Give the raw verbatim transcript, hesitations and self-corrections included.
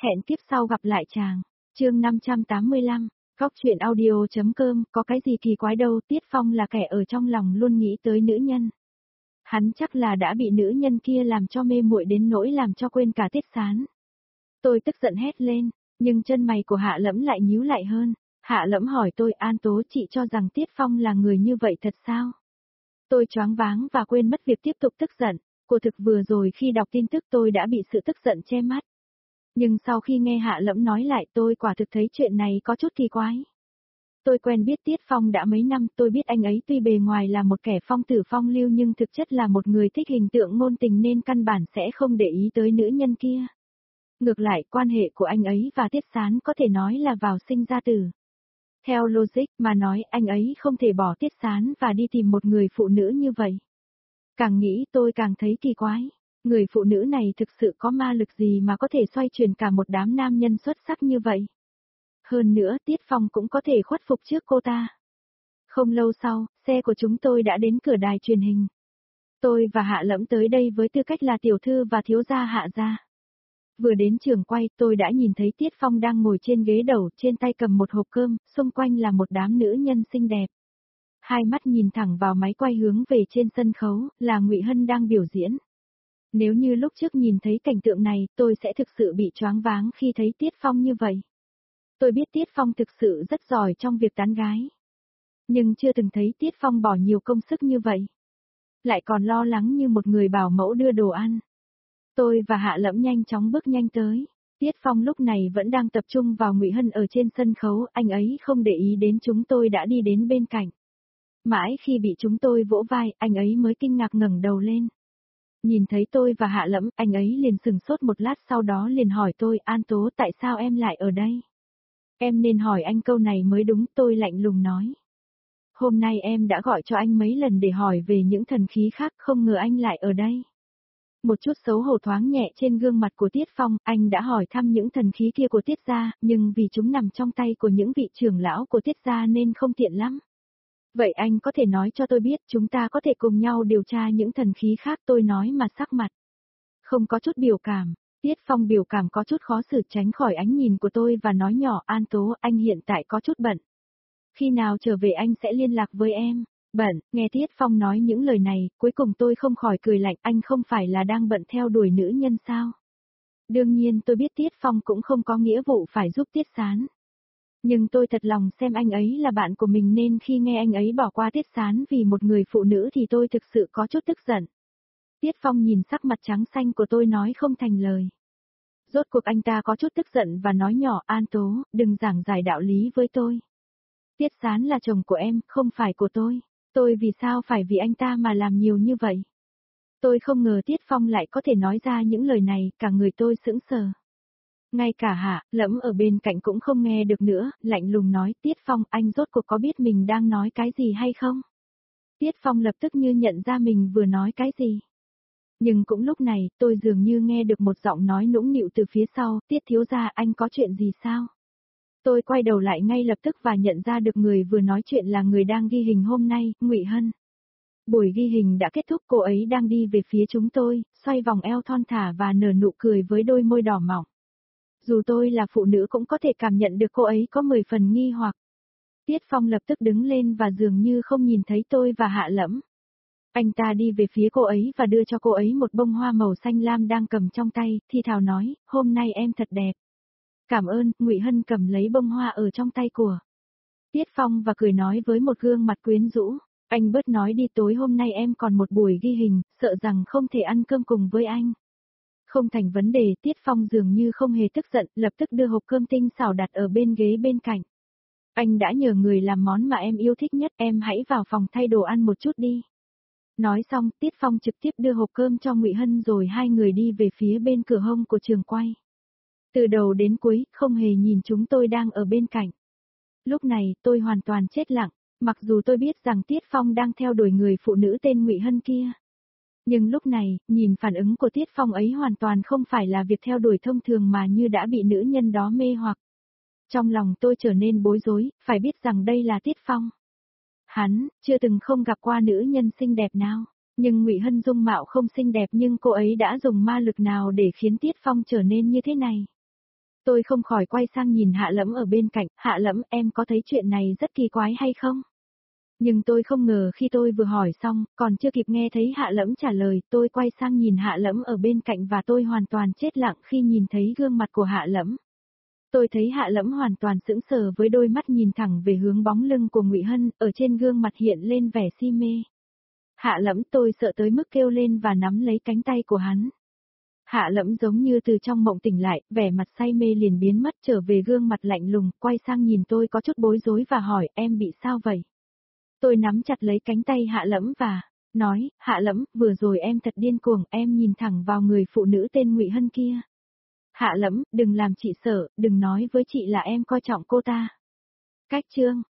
Hẹn kiếp sau gặp lại chàng. Chương năm trăm tám mươi lăm, Góc truyện audio.com, có cái gì kỳ quái đâu, Tiết Phong là kẻ ở trong lòng luôn nghĩ tới nữ nhân. Hắn chắc là đã bị nữ nhân kia làm cho mê muội đến nỗi làm cho quên cả Tiết Sán. Tôi tức giận hét lên, nhưng chân mày của Hạ Lẫm lại nhíu lại hơn. Hạ Lẫm hỏi tôi, An Tố, chị cho rằng Tiết Phong là người như vậy thật sao? Tôi choáng váng và quên mất việc tiếp tục tức giận. Cô thực vừa rồi khi đọc tin tức tôi đã bị sự tức giận che mắt. Nhưng sau khi nghe Hạ Lẫm nói lại tôi quả thực thấy chuyện này có chút kỳ quái. Tôi quen biết Tiết Phong đã mấy năm, tôi biết anh ấy tuy bề ngoài là một kẻ phong tử phong lưu nhưng thực chất là một người thích hình tượng ngôn tình nên căn bản sẽ không để ý tới nữ nhân kia. Ngược lại, quan hệ của anh ấy và Tiết Sán có thể nói là vào sinh ra tử. Theo logic mà nói, anh ấy không thể bỏ Tiết Sán và đi tìm một người phụ nữ như vậy. Càng nghĩ tôi càng thấy kỳ quái. Người phụ nữ này thực sự có ma lực gì mà có thể xoay chuyển cả một đám nam nhân xuất sắc như vậy. Hơn nữa, Tiết Phong cũng có thể khuất phục trước cô ta. Không lâu sau, xe của chúng tôi đã đến cửa đài truyền hình. Tôi và Hạ Lẫm tới đây với tư cách là tiểu thư và thiếu gia Hạ gia. Vừa đến trường quay, tôi đã nhìn thấy Tiết Phong đang ngồi trên ghế đầu, trên tay cầm một hộp cơm, xung quanh là một đám nữ nhân xinh đẹp. Hai mắt nhìn thẳng vào máy quay hướng về trên sân khấu, là Ngụy Hân đang biểu diễn. Nếu như lúc trước nhìn thấy cảnh tượng này, tôi sẽ thực sự bị choáng váng khi thấy Tiết Phong như vậy. Tôi biết Tiết Phong thực sự rất giỏi trong việc tán gái. Nhưng chưa từng thấy Tiết Phong bỏ nhiều công sức như vậy. Lại còn lo lắng như một người bảo mẫu đưa đồ ăn. Tôi và Hạ Lẫm nhanh chóng bước nhanh tới. Tiết Phong lúc này vẫn đang tập trung vào Ngụy Hân ở trên sân khấu, anh ấy không để ý đến chúng tôi đã đi đến bên cạnh. Mãi khi bị chúng tôi vỗ vai, anh ấy mới kinh ngạc ngẩng đầu lên. Nhìn thấy tôi và Hạ Lẫm, anh ấy liền sừng sốt một lát sau đó liền hỏi tôi, An Tố, tại sao em lại ở đây? Em nên hỏi anh câu này mới đúng, tôi lạnh lùng nói. Hôm nay em đã gọi cho anh mấy lần để hỏi về những thần khí khác, không ngờ anh lại ở đây. Một chút xấu hổ thoáng nhẹ trên gương mặt của Tiết Phong, anh đã hỏi thăm những thần khí kia của Tiết gia, nhưng vì chúng nằm trong tay của những vị trưởng lão của Tiết gia nên không tiện lắm. Vậy anh có thể nói cho tôi biết chúng ta có thể cùng nhau điều tra những thần khí khác, tôi nói mà sắc mặt. Không có chút biểu cảm, Tiết Phong biểu cảm có chút khó xử tránh khỏi ánh nhìn của tôi và nói nhỏ, An Tố, anh hiện tại có chút bận. Khi nào trở về anh sẽ liên lạc với em. Bận, nghe Tiết Phong nói những lời này, cuối cùng tôi không khỏi cười lạnh, anh không phải là đang bận theo đuổi nữ nhân sao? Đương nhiên tôi biết Tiết Phong cũng không có nghĩa vụ phải giúp Tiết Sán. Nhưng tôi thật lòng xem anh ấy là bạn của mình nên khi nghe anh ấy bỏ qua Tiết Sán vì một người phụ nữ thì tôi thực sự có chút tức giận. Tiết Phong nhìn sắc mặt trắng xanh của tôi nói không thành lời. Rốt cuộc anh ta có chút tức giận và nói nhỏ, An Tố, đừng giảng giải đạo lý với tôi. Tiết Sán là chồng của em, không phải của tôi. Tôi vì sao phải vì anh ta mà làm nhiều như vậy? Tôi không ngờ Tiết Phong lại có thể nói ra những lời này, cả người tôi sững sờ. Ngay cả Hạ Lẫm ở bên cạnh cũng không nghe được nữa, lạnh lùng nói, Tiết Phong, anh rốt cuộc có biết mình đang nói cái gì hay không? Tiết Phong lập tức như nhận ra mình vừa nói cái gì. Nhưng cũng lúc này, tôi dường như nghe được một giọng nói nũng nịu từ phía sau, Tiết thiếu gia, anh có chuyện gì sao? Tôi quay đầu lại ngay lập tức và nhận ra được người vừa nói chuyện là người đang ghi hình hôm nay, Ngụy Hân. Buổi ghi hình đã kết thúc, cô ấy đang đi về phía chúng tôi, xoay vòng eo thon thả và nở nụ cười với đôi môi đỏ mọng. Dù tôi là phụ nữ cũng có thể cảm nhận được cô ấy có mười phần nghi hoặc. Tiết Phong lập tức đứng lên và dường như không nhìn thấy tôi và Hạ Lẫm. Anh ta đi về phía cô ấy và đưa cho cô ấy một bông hoa màu xanh lam đang cầm trong tay, thì thào nói, hôm nay em thật đẹp. Cảm ơn, Ngụy Hân cầm lấy bông hoa ở trong tay của Tiết Phong và cười nói với một gương mặt quyến rũ, anh bớt nói đi, tối hôm nay em còn một buổi ghi hình, sợ rằng không thể ăn cơm cùng với anh. Không thành vấn đề, Tiết Phong dường như không hề tức giận, lập tức đưa hộp cơm tinh xảo đặt ở bên ghế bên cạnh. Anh đã nhờ người làm món mà em yêu thích nhất, em hãy vào phòng thay đồ ăn một chút đi. Nói xong, Tiết Phong trực tiếp đưa hộp cơm cho Ngụy Hân rồi hai người đi về phía bên cửa hông của trường quay. Từ đầu đến cuối, không hề nhìn chúng tôi đang ở bên cạnh. Lúc này, tôi hoàn toàn chết lặng, mặc dù tôi biết rằng Tiết Phong đang theo đuổi người phụ nữ tên Ngụy Hân kia. Nhưng lúc này, nhìn phản ứng của Tiết Phong ấy hoàn toàn không phải là việc theo đuổi thông thường mà như đã bị nữ nhân đó mê hoặc. Trong lòng tôi trở nên bối rối, phải biết rằng đây là Tiết Phong. Hắn, chưa từng không gặp qua nữ nhân xinh đẹp nào, nhưng Ngụy Hân dung mạo không xinh đẹp nhưng cô ấy đã dùng ma lực nào để khiến Tiết Phong trở nên như thế này. Tôi không khỏi quay sang nhìn Hạ Lẫm ở bên cạnh, Hạ Lẫm em có thấy chuyện này rất kỳ quái hay không? Nhưng tôi không ngờ khi tôi vừa hỏi xong, còn chưa kịp nghe thấy Hạ Lẫm trả lời, tôi quay sang nhìn Hạ Lẫm ở bên cạnh và tôi hoàn toàn chết lặng khi nhìn thấy gương mặt của Hạ Lẫm. Tôi thấy Hạ Lẫm hoàn toàn sững sờ với đôi mắt nhìn thẳng về hướng bóng lưng của Ngụy Hân, ở trên gương mặt hiện lên vẻ si mê. Hạ Lẫm, tôi sợ tới mức kêu lên và nắm lấy cánh tay của hắn. Hạ Lẫm giống như từ trong mộng tỉnh lại, vẻ mặt say mê liền biến mất trở về gương mặt lạnh lùng, quay sang nhìn tôi có chút bối rối và hỏi em bị sao vậy? Tôi nắm chặt lấy cánh tay Hạ Lẫm và nói, Hạ Lẫm, vừa rồi em thật điên cuồng, em nhìn thẳng vào người phụ nữ tên Ngụy Hân kia. Hạ Lẫm, đừng làm chị sợ, đừng nói với chị là em coi trọng cô ta. Cách chương